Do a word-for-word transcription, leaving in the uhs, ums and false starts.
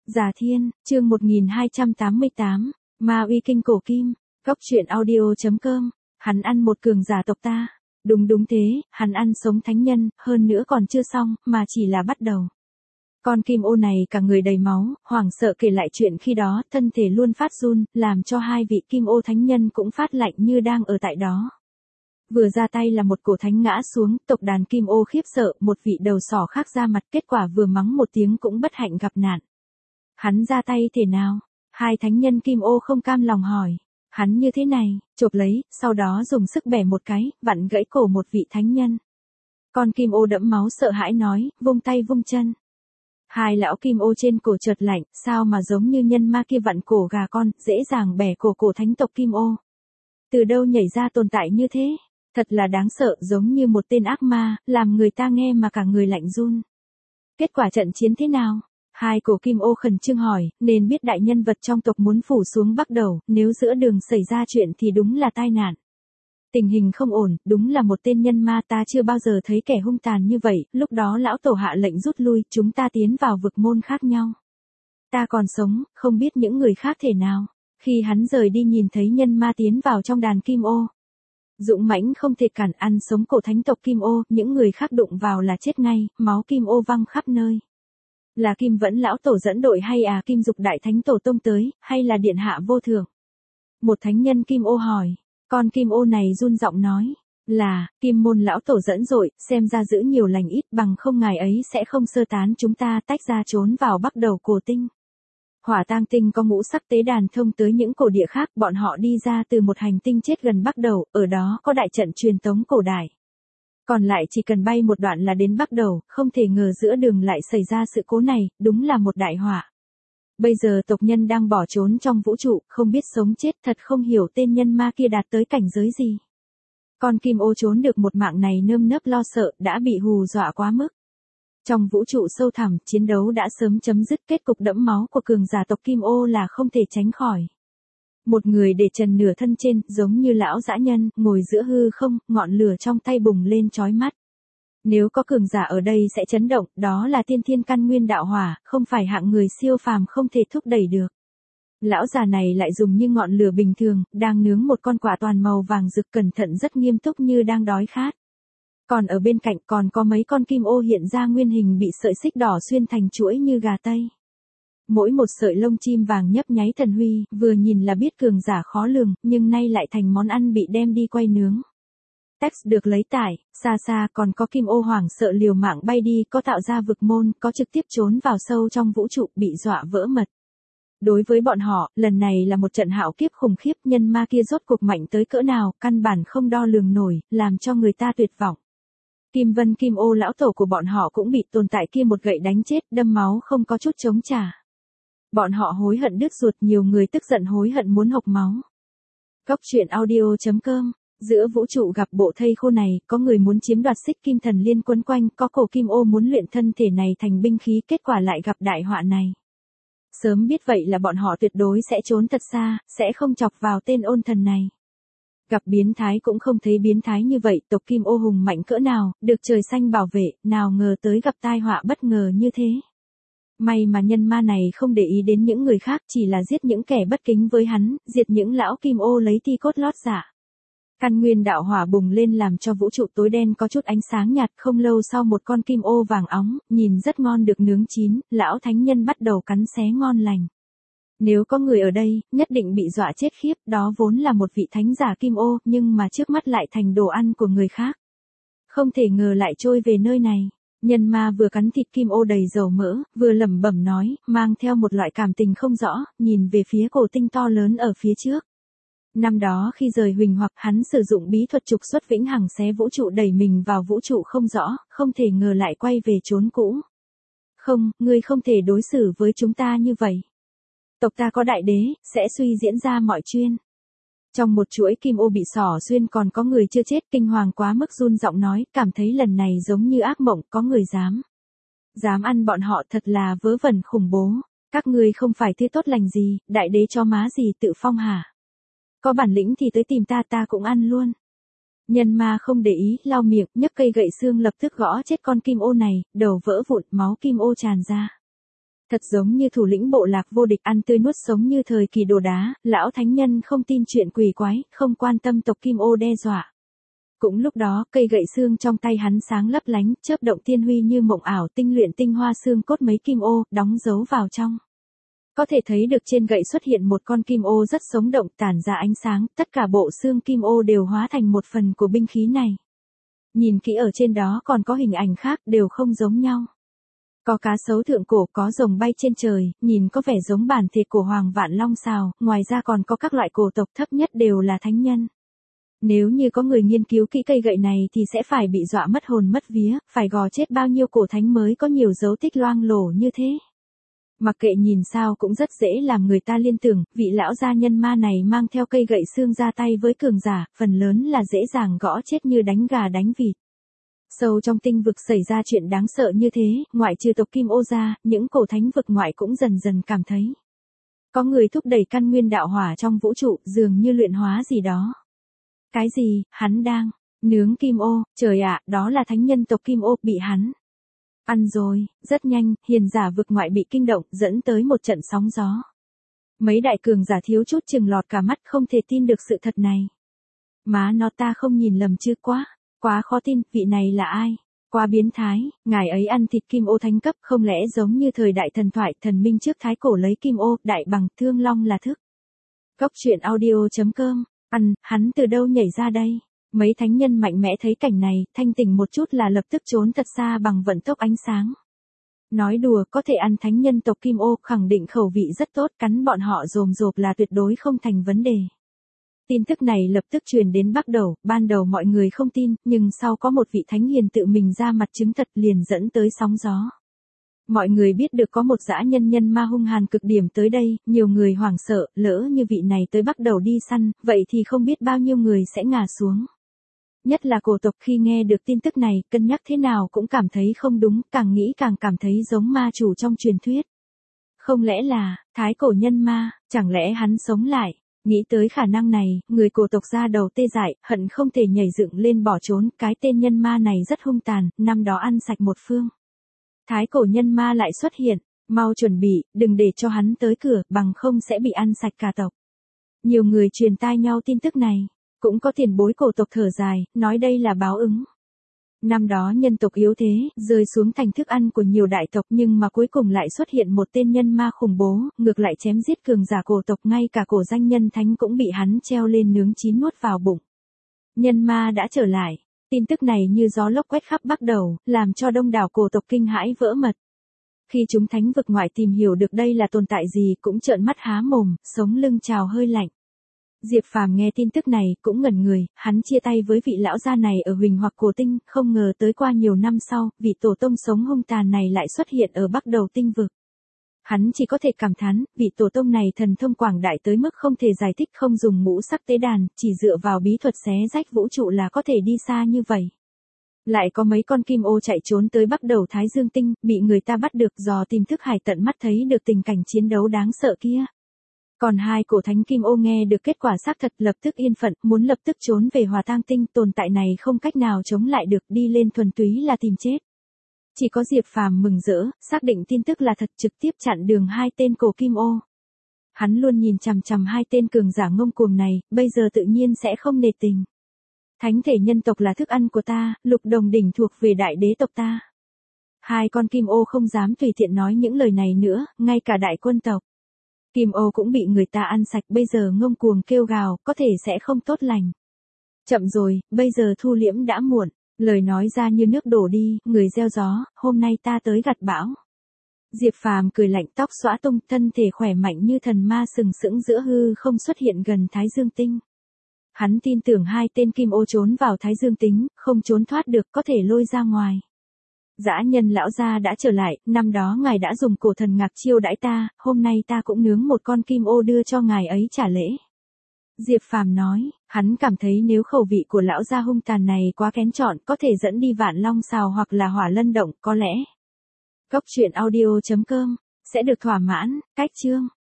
Già Thiên, chương một nghìn hai trăm tám mươi tám, Ma uy kinh cổ kim, Cốc truyện audio chấm com, hắn ăn một cường giả tộc ta. Đúng đúng thế, hắn ăn sống thánh nhân, hơn nữa còn chưa xong, mà chỉ là bắt đầu. Con kim ô này cả người đầy máu, hoảng sợ kể lại chuyện khi đó, thân thể luôn phát run, làm cho hai vị kim ô thánh nhân cũng phát lạnh như đang ở tại đó. Vừa ra tay là một cổ thánh ngã xuống, tộc đàn kim ô khiếp sợ, một vị đầu sỏ khác ra mặt, kết quả vừa mắng một tiếng cũng bất hạnh gặp nạn. Hắn ra tay thế nào? Hai thánh nhân kim ô không cam lòng hỏi. Hắn như thế này, chộp lấy, sau đó dùng sức bẻ một cái, vặn gãy cổ một vị thánh nhân. Con kim ô đẫm máu sợ hãi nói, vung tay vung chân. Hai lão kim ô trên cổ chợt lạnh, sao mà giống như nhân ma kia vặn cổ gà con, dễ dàng bẻ cổ cổ thánh tộc kim ô. Từ đâu nhảy ra tồn tại như thế? Thật là đáng sợ, giống như một tên ác ma, làm người ta nghe mà cả người lạnh run. Kết quả trận chiến thế nào? Hai cổ kim ô khẩn trương hỏi, nên biết đại nhân vật trong tộc muốn phủ xuống Bắc Đầu, nếu giữa đường xảy ra chuyện thì đúng là tai nạn. Tình hình không ổn, đúng là một tên nhân ma, ta chưa bao giờ thấy kẻ hung tàn như vậy, lúc đó lão tổ hạ lệnh rút lui, chúng ta tiến vào vực môn khác nhau. Ta còn sống, không biết những người khác thế nào. Khi hắn rời đi nhìn thấy nhân ma tiến vào trong đàn kim ô. Dũng mãnh không thể cản, ăn sống cổ thánh tộc kim ô, những người khác đụng vào là chết ngay, máu kim ô văng khắp nơi. Là Kim Vẫn lão tổ dẫn đội hay à Kim Dục đại thánh tổ tông tới, hay là điện hạ vô thượng? Một thánh nhân kim ô hỏi, con kim ô này run giọng nói, là, Kim Môn lão tổ dẫn đội, xem ra giữ nhiều lành ít, bằng không ngài ấy sẽ không sơ tán chúng ta tách ra trốn vào Bắc Đầu cổ tinh. Hỏa Tang tinh có ngũ sắc tế đàn thông tới những cổ địa khác, bọn họ đi ra từ một hành tinh chết gần Bắc Đầu, ở đó có đại trận truyền tống cổ đại. Còn lại chỉ cần bay một đoạn là đến Bắc Đầu, không thể ngờ giữa đường lại xảy ra sự cố này, đúng là một đại họa. Bây giờ tộc nhân đang bỏ trốn trong vũ trụ, không biết sống chết, thật không hiểu tên nhân ma kia đạt tới cảnh giới gì. Con kim ô trốn được một mạng này nơm nớp lo sợ, đã bị hù dọa quá mức. Trong vũ trụ sâu thẳm, chiến đấu đã sớm chấm dứt, kết cục đẫm máu của cường giả tộc kim ô là không thể tránh khỏi. Một người để trần nửa thân trên, giống như lão dã nhân, ngồi giữa hư không, ngọn lửa trong tay bùng lên chói mắt. Nếu có cường giả ở đây sẽ chấn động, đó là tiên thiên căn nguyên đạo hỏa, không phải hạng người siêu phàm không thể thúc đẩy được. Lão già này lại dùng như ngọn lửa bình thường, đang nướng một con quả toàn màu vàng rực, cẩn thận rất nghiêm túc như đang đói khát. Còn ở bên cạnh còn có mấy con kim ô hiện ra nguyên hình bị sợi xích đỏ xuyên thành chuỗi như gà tây. Mỗi một sợi lông chim vàng nhấp nháy thần huy, vừa nhìn là biết cường giả khó lường, nhưng nay lại thành món ăn bị đem đi quay nướng. Text được lấy tải, xa xa còn có kim ô hoảng sợ liều mạng bay đi, có tạo ra vực môn, có trực tiếp trốn vào sâu trong vũ trụ, bị dọa vỡ mật. Đối với bọn họ, lần này là một trận hạo kiếp khủng khiếp, nhân ma kia rốt cuộc mạnh tới cỡ nào, căn bản không đo lường nổi, làm cho người ta tuyệt vọng. Kim Vân kim ô lão tổ của bọn họ cũng bị tồn tại kia một gậy đánh chết, đâm máu không có chút chống trả. Bọn họ hối hận đứt ruột, nhiều người tức giận hối hận muốn hộc máu. Cốc truyện audio chấm com, giữa vũ trụ gặp bộ thây khô này, có người muốn chiếm đoạt xích kim thần liên quấn quanh, có cổ kim ô muốn luyện thân thể này thành binh khí, kết quả lại gặp đại họa này. Sớm biết vậy là bọn họ tuyệt đối sẽ trốn thật xa, sẽ không chọc vào tên ôn thần này. Gặp biến thái cũng không thấy biến thái như vậy, tộc kim ô hùng mạnh cỡ nào, được trời xanh bảo vệ, nào ngờ tới gặp tai họa bất ngờ như thế. May mà nhân ma này không để ý đến những người khác, chỉ là giết những kẻ bất kính với hắn, diệt những lão kim ô lấy thi cốt lót dạ. Căn nguyên đạo hỏa bùng lên làm cho vũ trụ tối đen có chút ánh sáng nhạt, không lâu sau một con kim ô vàng óng, nhìn rất ngon được nướng chín, lão thánh nhân bắt đầu cắn xé ngon lành. Nếu có người ở đây, nhất định bị dọa chết khiếp, đó vốn là một vị thánh giả kim ô, nhưng mà trước mắt lại thành đồ ăn của người khác. Không thể ngờ lại trôi về nơi này. Nhân ma vừa cắn thịt kim ô đầy dầu mỡ, vừa lẩm bẩm nói, mang theo một loại cảm tình không rõ, nhìn về phía cổ tinh to lớn ở phía trước. Năm đó khi rời Huỳnh Hoặc, hắn sử dụng bí thuật trục xuất vĩnh hằng xé vũ trụ đẩy mình vào vũ trụ không rõ, không thể ngờ lại quay về chốn cũ. Không, ngươi không thể đối xử với chúng ta như vậy. Tộc ta có đại đế, sẽ suy diễn ra mọi chuyện. Trong một chuỗi kim ô bị xỏ xuyên còn có người chưa chết, kinh hoàng quá mức run giọng nói, cảm thấy lần này giống như ác mộng, có người dám. Dám ăn bọn họ, thật là vớ vẩn khủng bố. Các ngươi không phải thứ tốt lành gì, đại đế cho má gì tự phong hả? Có bản lĩnh thì tới tìm ta, ta cũng ăn luôn. Nhân ma không để ý, lau miệng, nhấc cây gậy xương lập tức gõ chết con kim ô này, đầu vỡ vụn, máu kim ô tràn ra. Thật giống như thủ lĩnh bộ lạc vô địch ăn tươi nuốt sống như thời kỳ Đồ Đá, lão thánh nhân không tin chuyện quỷ quái, không quan tâm tộc Kim Ô đe dọa. Cũng lúc đó, cây gậy xương trong tay hắn sáng lấp lánh, chớp động tiên huy như mộng ảo, tinh luyện tinh hoa xương cốt mấy kim ô, đóng dấu vào trong. Có thể thấy được trên gậy xuất hiện một con kim ô rất sống động, tản ra ánh sáng, tất cả bộ xương kim ô đều hóa thành một phần của binh khí này. Nhìn kỹ ở trên đó còn có hình ảnh khác, đều không giống nhau. Có cá sấu thượng cổ, có rồng bay trên trời, nhìn có vẻ giống bản thịt của Hoàng Vạn Long Sào, ngoài ra còn có các loại cổ tộc thấp nhất đều là thánh nhân. Nếu như có người nghiên cứu kỹ cây gậy này thì sẽ phải bị dọa mất hồn mất vía, phải gò chết bao nhiêu cổ thánh mới có nhiều dấu tích loang lổ như thế. Mặc kệ nhìn sao cũng rất dễ làm người ta liên tưởng, vị lão gia nhân ma này mang theo cây gậy xương ra tay với cường giả, phần lớn là dễ dàng gõ chết như đánh gà đánh vịt. Sâu trong tinh vực xảy ra chuyện đáng sợ như thế, ngoại trừ tộc Kim Ô ra, những cổ thánh vực ngoại cũng dần dần cảm thấy. Có người thúc đẩy căn nguyên đạo hỏa trong vũ trụ, dường như luyện hóa gì đó. Cái gì, hắn đang nướng Kim Ô, trời ạ, đó là thánh nhân tộc Kim Ô, bị hắn ăn rồi. Rất nhanh, hiền giả vực ngoại bị kinh động, dẫn tới một trận sóng gió. Mấy đại cường giả thiếu chút chừng lọt cả mắt, không thể tin được sự thật này. Má nó, ta không nhìn lầm chứ, quá, quá khó tin, vị này là ai? Quá biến thái, ngài ấy ăn thịt Kim Ô thánh cấp, không lẽ giống như thời đại thần thoại, thần minh trước thái cổ lấy Kim Ô, đại bằng, thương long là thức. Góc truyện audio chấm com. Ăn, hắn từ đâu nhảy ra đây? Mấy thánh nhân mạnh mẽ thấy cảnh này, thanh tỉnh một chút là lập tức trốn thật xa bằng vận tốc ánh sáng. Nói đùa, có thể ăn thánh nhân tộc Kim Ô, khẳng định khẩu vị rất tốt, cắn bọn họ rồm rộp là tuyệt đối không thành vấn đề. Tin tức này lập tức truyền đến Bắc Đầu, ban đầu mọi người không tin, nhưng sau có một vị thánh hiền tự mình ra mặt chứng thật liền dẫn tới sóng gió. Mọi người biết được có một dã nhân nhân ma hung hàn cực điểm tới đây, nhiều người hoảng sợ, lỡ như vị này tới Bắc Đầu đi săn, vậy thì không biết bao nhiêu người sẽ ngã xuống. Nhất là cổ tộc khi nghe được tin tức này, cân nhắc thế nào cũng cảm thấy không đúng, càng nghĩ càng cảm thấy giống ma chủ trong truyền thuyết. Không lẽ là, thái cổ nhân ma, chẳng lẽ hắn sống lại? Nghĩ tới khả năng này, người cổ tộc ra đầu tê dại, hận không thể nhảy dựng lên bỏ trốn, cái tên nhân ma này rất hung tàn, năm đó ăn sạch một phương. Thái cổ nhân ma lại xuất hiện, mau chuẩn bị, đừng để cho hắn tới cửa, bằng không sẽ bị ăn sạch cả tộc. Nhiều người truyền tai nhau tin tức này, cũng có tiền bối cổ tộc thở dài, nói đây là báo ứng. Năm đó nhân tộc yếu thế, rơi xuống thành thức ăn của nhiều đại tộc nhưng mà cuối cùng lại xuất hiện một tên nhân ma khủng bố, ngược lại chém giết cường giả cổ tộc, ngay cả cổ danh nhân thánh cũng bị hắn treo lên nướng chín nuốt vào bụng. Nhân ma đã trở lại. Tin tức này như gió lốc quét khắp Bắc Đầu, làm cho đông đảo cổ tộc kinh hãi vỡ mật. Khi chúng thánh vực ngoại tìm hiểu được đây là tồn tại gì cũng trợn mắt há mồm, sống lưng trào hơi lạnh. Diệp Phàm nghe tin tức này cũng ngẩn người, hắn chia tay với vị lão gia này ở Huỳnh Hoặc Cổ Tinh, không ngờ tới qua nhiều năm sau, vị tổ tông sống hung tàn này lại xuất hiện ở Bắc Đầu tinh vực. Hắn chỉ có thể cảm thán, vị tổ tông này thần thông quảng đại tới mức không thể giải thích, không dùng ngũ sắc tế đàn, chỉ dựa vào bí thuật xé rách vũ trụ là có thể đi xa như vậy. Lại có mấy con kim ô chạy trốn tới Bắc Đầu Thái Dương Tinh, bị người ta bắt được, dò tìm thức hải tận mắt thấy được tình cảnh chiến đấu đáng sợ kia. Còn hai cổ thánh kim ô nghe được kết quả xác thật lập tức yên phận, muốn lập tức trốn về Hòa Tang Tinh, tồn tại này không cách nào chống lại được, đi lên thuần túy là tìm chết. Chỉ có Diệp Phàm mừng rỡ, xác định tin tức là thật, trực tiếp chặn đường hai tên cổ kim ô. Hắn luôn nhìn chằm chằm hai tên cường giả ngông cuồng này, bây giờ tự nhiên sẽ không nề tình. Thánh thể nhân tộc là thức ăn của ta, lục đồng đỉnh thuộc về đại đế tộc ta. Hai con kim ô không dám tùy tiện nói những lời này nữa, ngay cả đại quân tộc kim ô cũng bị người ta ăn sạch, bây giờ ngông cuồng kêu gào, có thể sẽ không tốt lành. Chậm rồi, bây giờ thu liễm đã muộn. Lời nói ra như nước đổ đi, người gieo gió, hôm nay ta tới gặt bão. Diệp Phàm cười lạnh, tóc xõa tung, thân thể khỏe mạnh như thần ma sừng sững giữa hư không xuất hiện gần Thái Dương Tinh. Hắn tin tưởng hai tên kim ô trốn vào Thái Dương Tinh, không trốn thoát được, có thể lôi ra ngoài. Dã nhân lão gia đã trở lại, năm đó ngài đã dùng cổ thần ngạc chiêu đãi ta, hôm nay ta cũng nướng một con kim ô đưa cho ngài ấy trả lễ. Diệp Phàm nói, hắn cảm thấy nếu khẩu vị của lão gia hung tàn này quá kén chọn, có thể dẫn đi Vạn Long Sào hoặc là Hỏa Lân Động, có lẽ. Góc truyện audio chấm com sẽ được thỏa mãn. Cách chương